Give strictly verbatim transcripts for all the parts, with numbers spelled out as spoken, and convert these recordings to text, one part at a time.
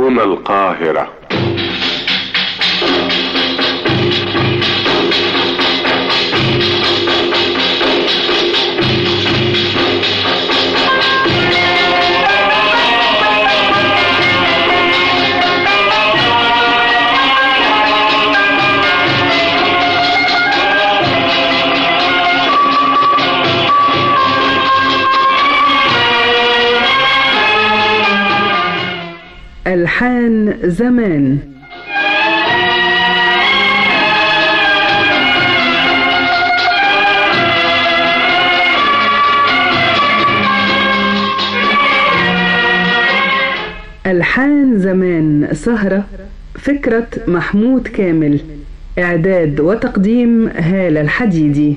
هنا القاهرة. ألحان زمان. ألحان زمان سهرة، فكرة محمود كامل، إعداد وتقديم هالة الحديدي.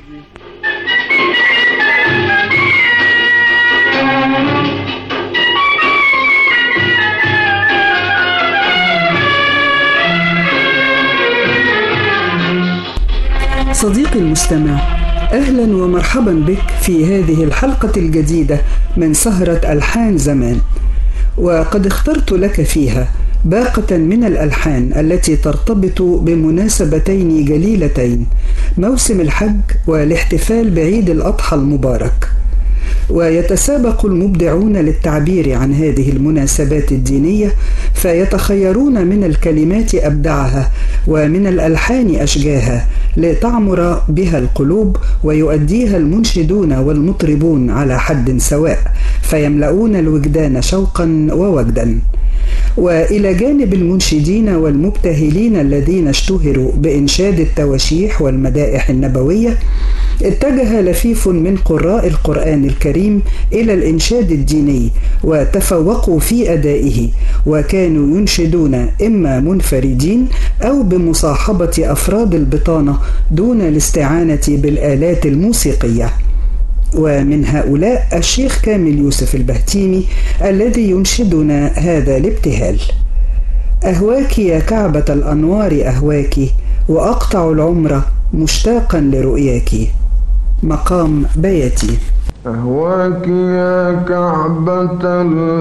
صديقي المستمع، أهلا ومرحبا بك في هذه الحلقة الجديدة من سهرة ألحان زمان، وقد اخترت لك فيها باقة من الألحان التي ترتبط بمناسبتين جليلتين، موسم الحج والاحتفال بعيد الأضحى المبارك. ويتسابق المبدعون للتعبير عن هذه المناسبات الدينية، فيتخيرون من الكلمات أبدعها ومن الألحان أشجاها لتعمر بها القلوب، ويؤديها المنشدون والمطربون على حد سواء، فيملؤون الوجدان شوقا ووجدا. وإلى جانب المنشدين والمبتهلين الذين اشتهروا بإنشاد التواشيح والمدائح النبوية، اتجه لفيف من قراء القرآن الكريم إلى الإنشاد الديني وتفوقوا في أدائه، وكانوا ينشدون إما منفردين أو بمصاحبة أفراد البطانة دون الاستعانة بالآلات الموسيقية. ومن هؤلاء الشيخ كامل يوسف البهتيمي الذي ينشدنا هذا الابتهال: أهواك يا كعبة الأنوار أهواك، وأقطع العمر مشتاقا لرؤياك. مقام بيتي. أهواك يا كعبة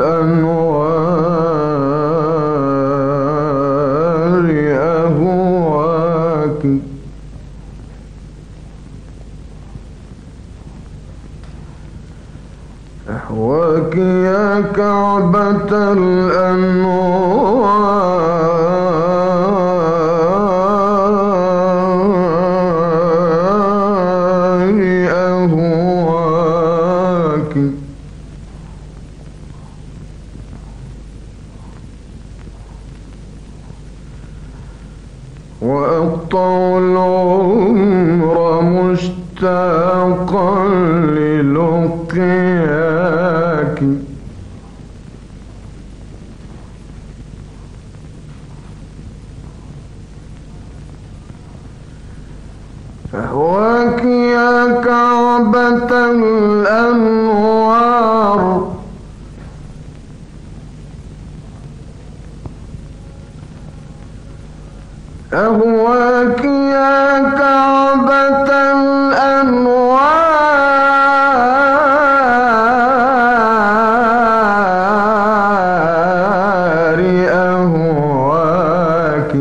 الأنوار أهواك، أهواك يا كعبة الأنوار أهواك، وأقطع العمر مشتاقا للقياك، أهواك يا كعبة الأنوار أهواك يا كعبة الأنوار أهواك،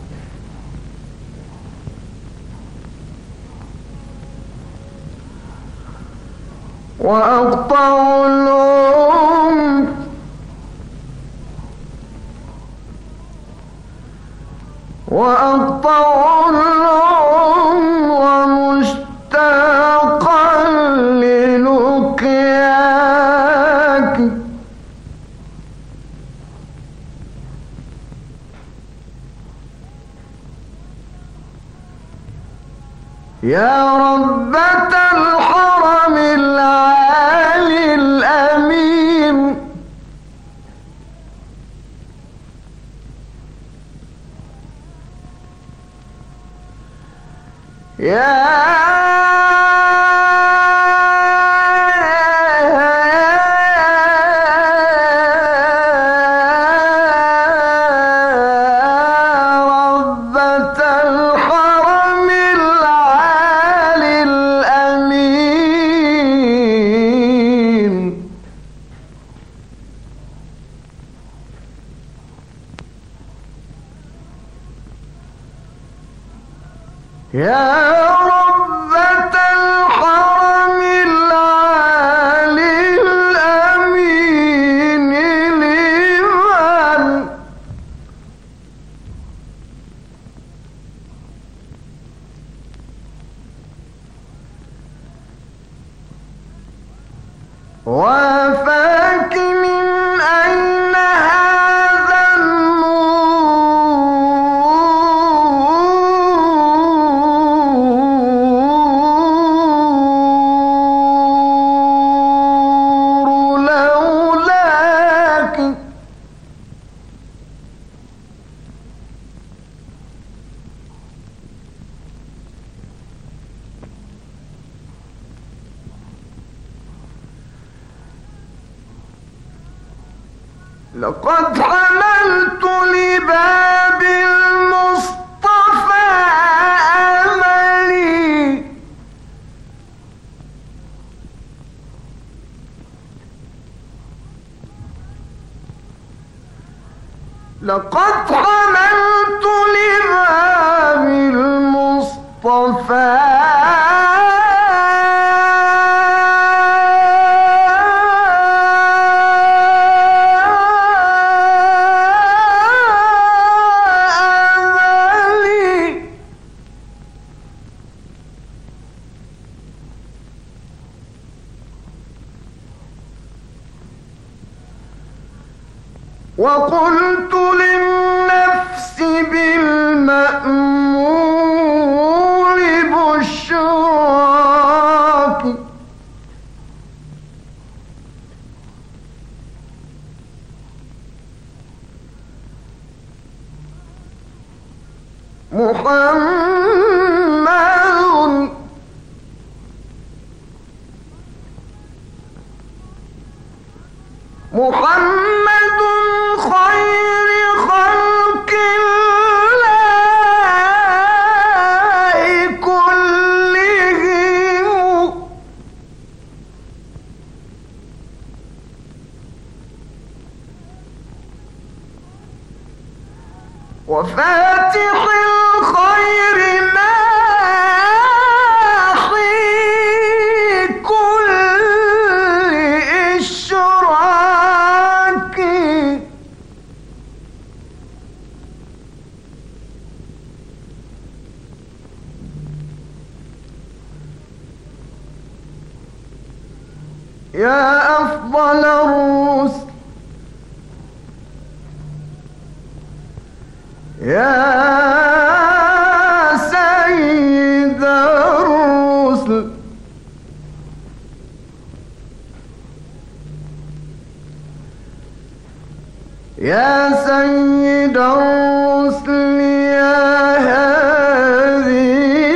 وأقطع العمر وأقطع العمر مشتاقا للقياك، يا ربة الحرم العالي الأمين، يا ربة الحرم العالي الأمين، يا ربة الحرم العالي الأمين لمن وافاك من أين هذا النور لولاك لقد حملت لباب المصطفى أملي لقد حملت لباب المصطفى وقلت للنفس بالمأمور بشراك محمد محمد خير خلق الله كلهم وفاتح الخير ماحي كل إشراك يا أفضل الرسل يا سيد الرسل يا سيد الرسل يا هذه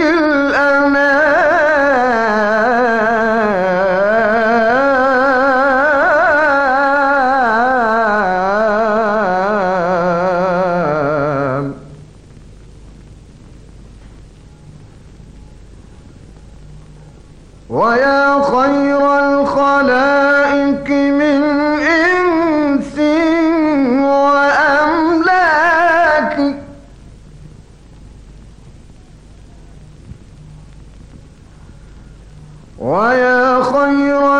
الأنام ويا خير الخلائق من إنس وأملاك ويا خير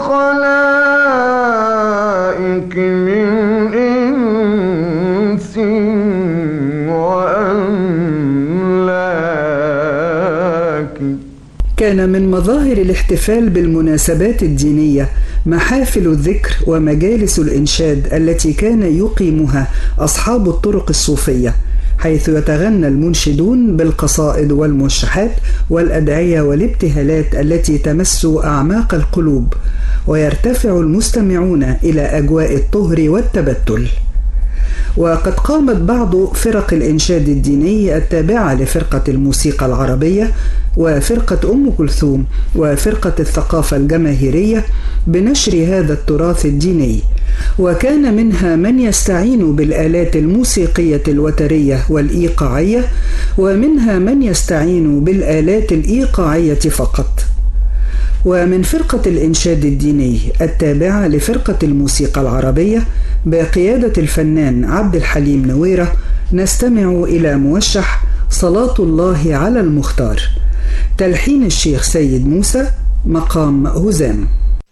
الخلائق من إنس وأملاك. كان من مظاهر الاحتفال بالمناسبات الدينية محافل الذكر ومجالس الإنشاد التي كان يقيمها أصحاب الطرق الصوفية، حيث يتغنى المنشدون بالقصائد والموشحات والأدعية والابتهالات التي تمس أعماق القلوب، ويرتفع المستمعون إلى أجواء الطهر والتبتل. وقد قامت بعض فرق الإنشاد الديني التابعة لفرقة الموسيقى العربية وفرقة أم كلثوم وفرقة الثقافة الجماهيرية بنشر هذا التراث الديني، وكان منها من يستعين بالآلات الموسيقية الوترية والإيقاعية، ومنها من يستعين بالآلات الإيقاعية فقط. ومن فرقة الإنشاد الديني التابعة لفرقة الموسيقى العربية بقيادة الفنان عبد الحليم نويرة نستمع إلى موشح صلاة الله على المختار. تلحين الشيخ سيد موسى، مقام هزام.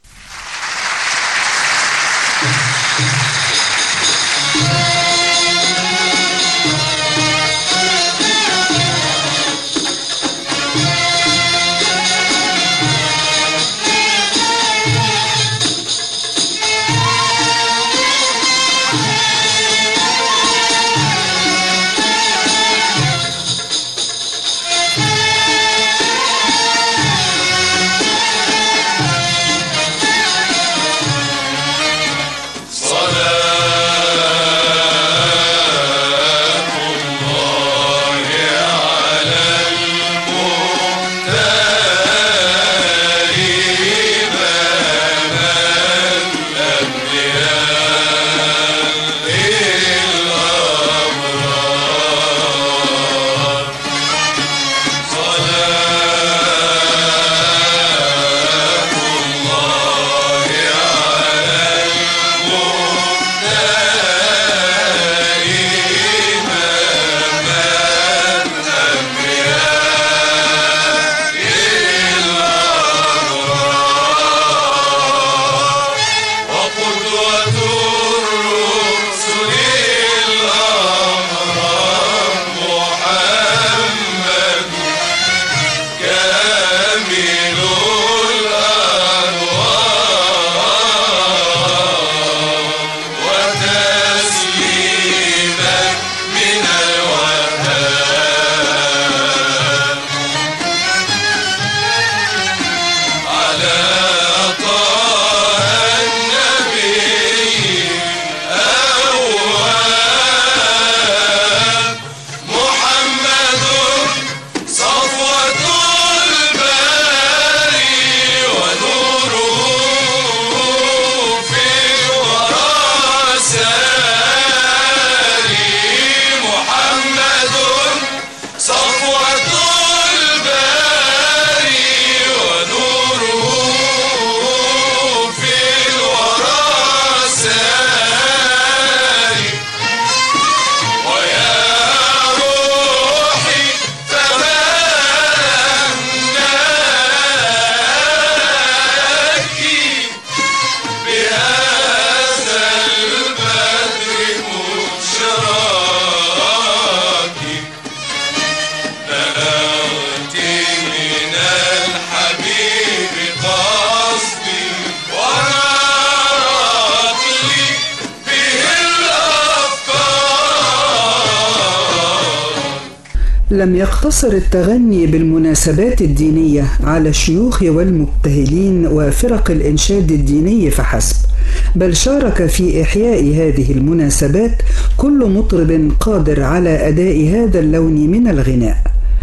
لم يقتصر التغني بالمناسبات الدينية على الشيوخ والمبتهلين وفرق الإنشاد الديني فحسب، بل شارك في إحياء هذه المناسبات كل مطرب قادر على أداء هذا اللون من الغناء.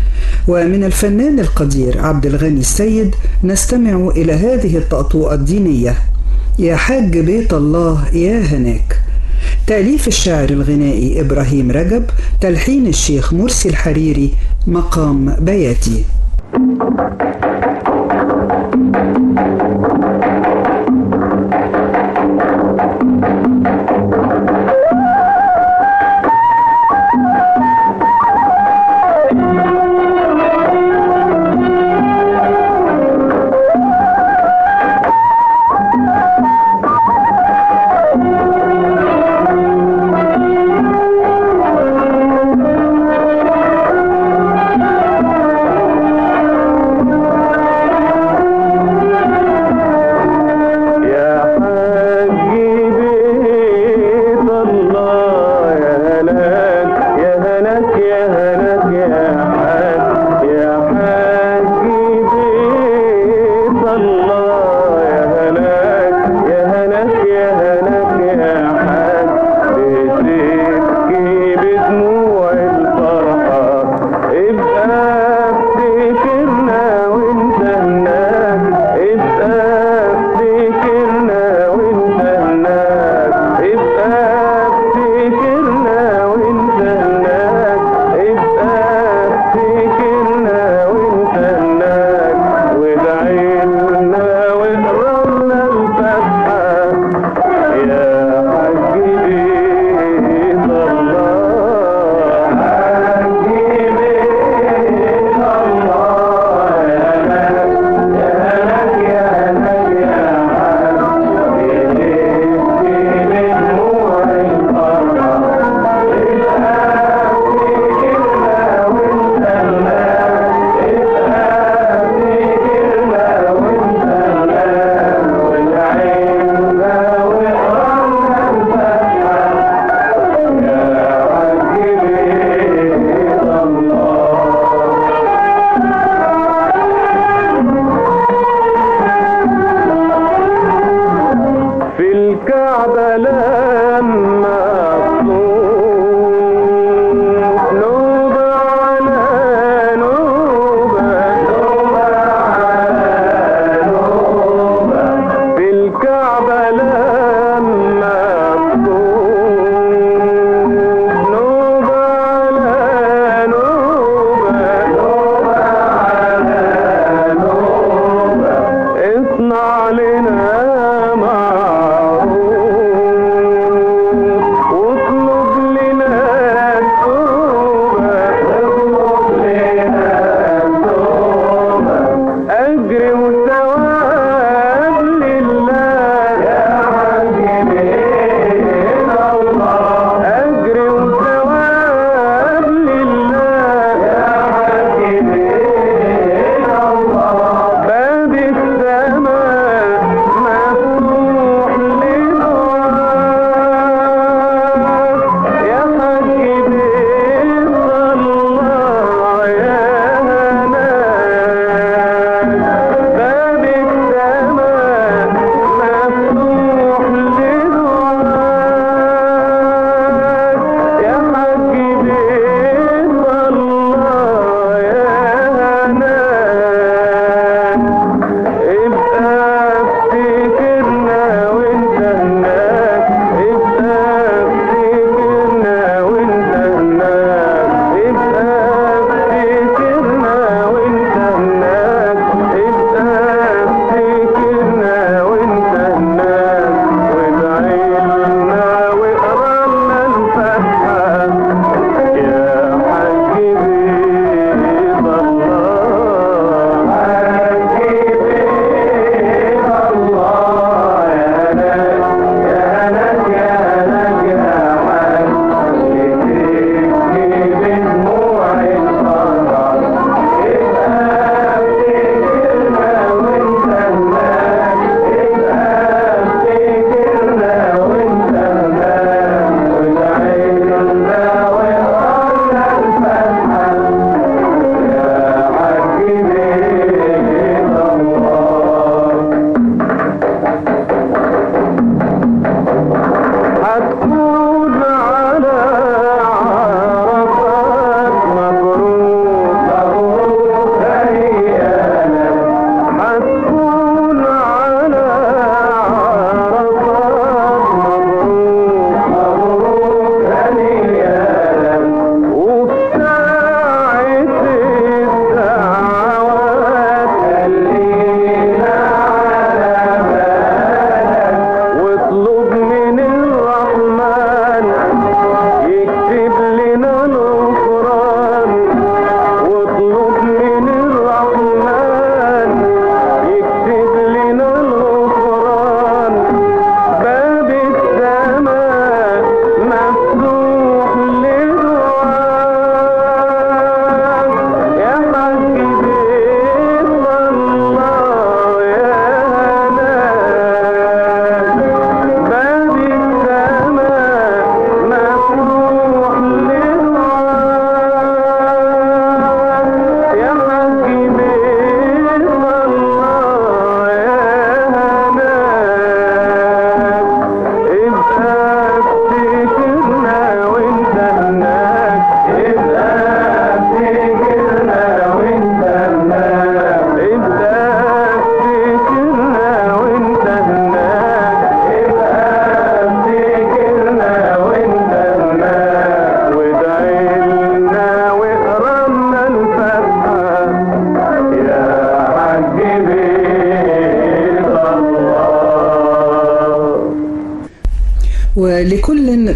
ومن الفنان القدير عبد الغني السيد نستمع إلى هذه الطأطوءة الدينية: يا حاج بيت الله يا هناك. تأليف الشاعر الغنائي إبراهيم رجب، تلحين الشيخ مرسي الحريري، مقام بياتي. Oh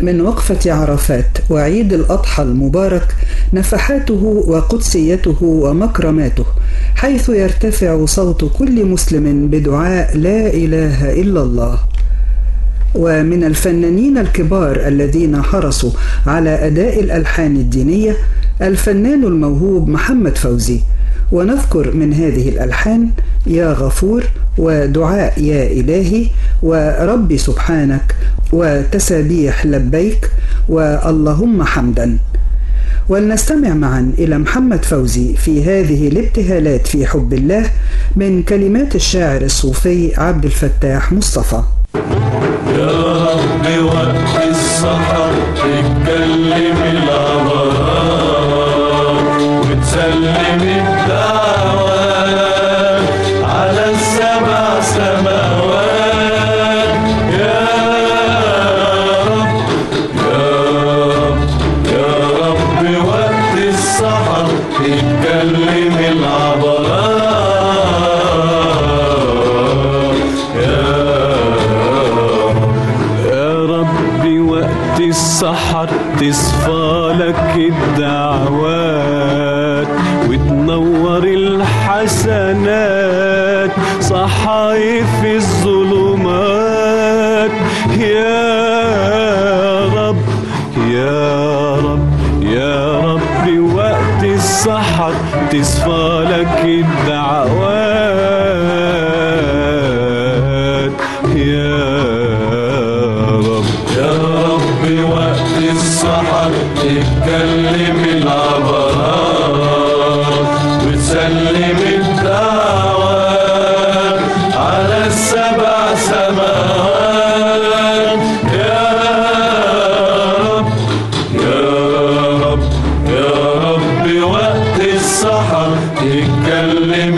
من وقفة عرفات وعيد الأضحى المبارك نفحاته وقدسيته ومكرماته، حيث يرتفع صوت كل مسلم بدعاء لا إله إلا الله. ومن الفنانين الكبار الذين حرصوا على أداء الألحان الدينية الفنان الموهوب محمد فوزي، ونذكر من هذه الألحان يا غفور، ودعاء يا إلهي، ورب سبحانك، وتسابيح لبيك، واللهم حمدا. ولنستمع معا إلى محمد فوزي في هذه الابتهالات في حب الله من كلمات الشاعر الصوفي عبد الفتاح مصطفى. يا رب وقت السحر تتكلم الأبرار وتسلم الدعوات على السبع سماوات. يا رب يا رب يا رب وقت السحر تتكلم الأبرار. السحر تصفى لك الدعوات وتنور الحسنات صحايف الظلمات. يا رب يا رب يا رب وقت السحر تصفى لك الدعوات. يا وقت السحر تتكلم الأبرار وتسلم الدعوات على السبع سماوات. يا رب يا رب يا رب وقت السحر تتكلم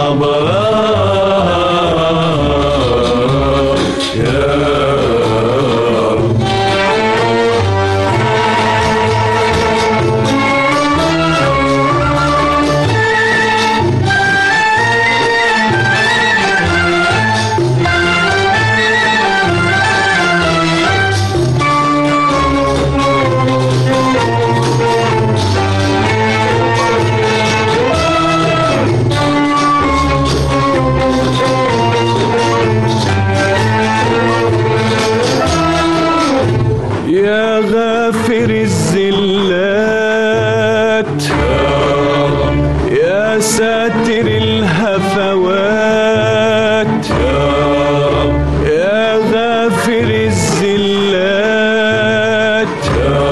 الأبرار. يا غافر الزلات يا ساتر الهفوات. يا غافر الزلات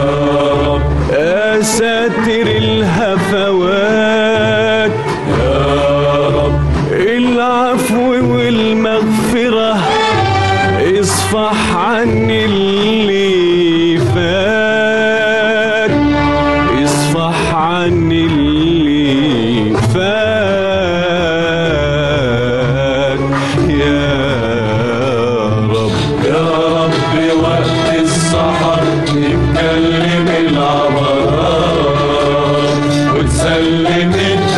يا ساتر الهفوات. العفو والمغفرة اصفح عني اللي فات، اصفح عني اللي فات. يا رب يا رب وقت السحر نتكلم الأبرار وتسلم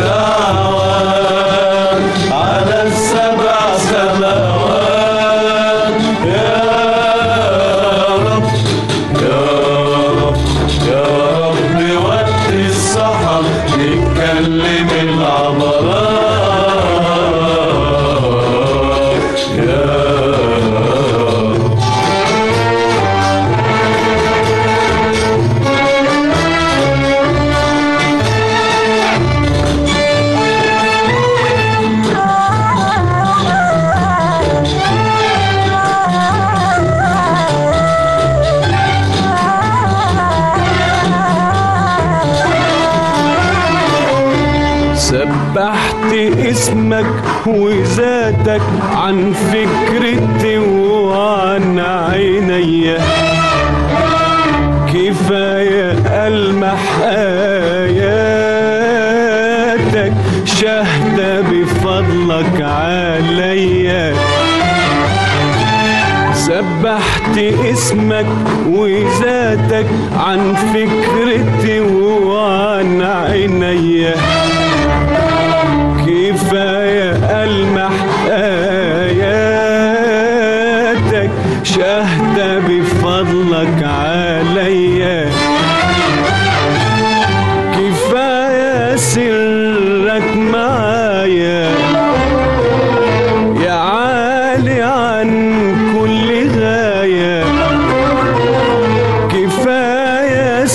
الدعوات على السبع سماوات. يا رب يا رب يا رب وقت السحر نتكلم الأبرار. يا سبحت اسمك وذاتك عن فكرتي وعن عيني، كفاية ألمح آياتك شهد بفضلك عليا. سبحت اسمك وذاتك عن فكرتي وعن عيني، كفاية ألمح آياتك شهد بفضلك عليا.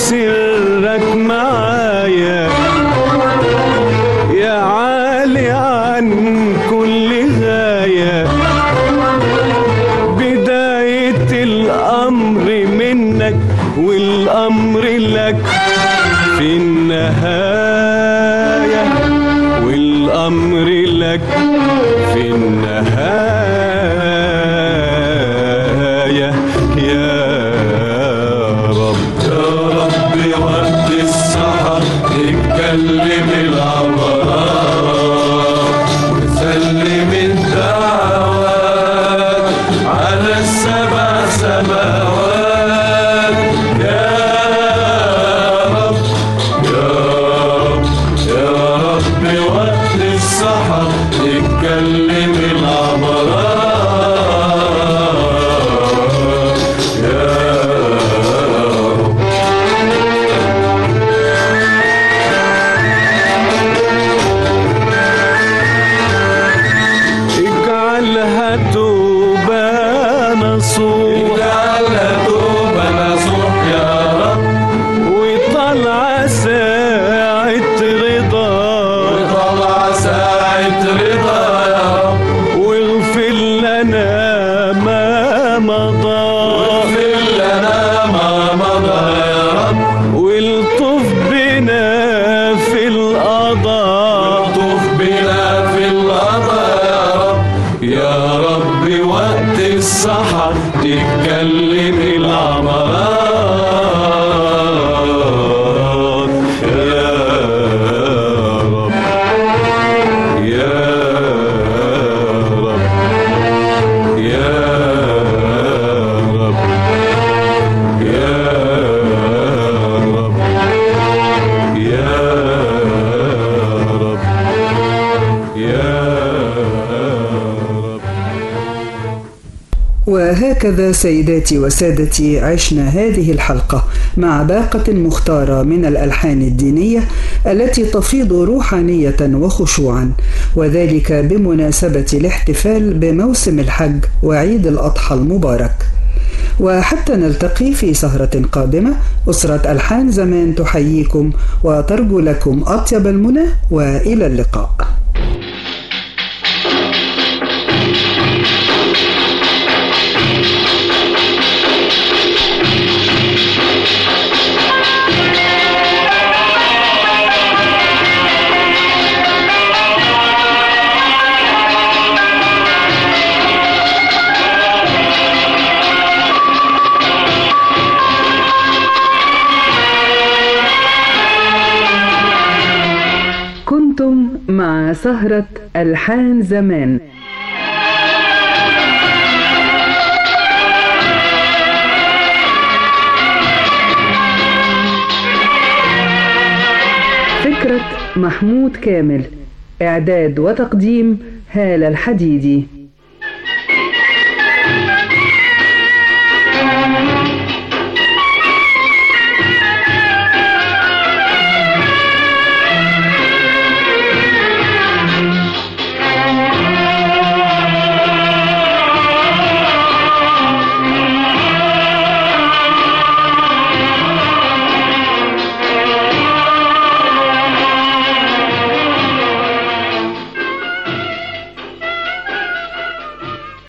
سرك معايا يا عالي عن كل غاية، بداية الأمر منك والأمر لك في النهاية، والأمر لك في النهاية. يا رب يا رب وقت السحر اتكلم العبرات وسلم الدعوات على السبع سماوات. يا رب يا رب يا رب وقت السحر اتكلم العبرات. تتكلم العبرات. يا رب يا رب يا رب يا رب يا رب يا رب. وهكذا سيداتي وسادتي عشنا هذه الحلقة مع باقة مختارة من الألحان الدينية التي تفيض روحانية وخشوعا، وذلك بمناسبة الاحتفال بموسم الحج وعيد الأضحى المبارك. وحتى نلتقي في سهرة قادمة، أسرة ألحان زمان تحييكم وترجو لكم أطيب المنى، وإلى اللقاء. كنتم مع سهرة ألحان زمان. فكرة محمود كامل، إعداد وتقديم هالة الحديدي.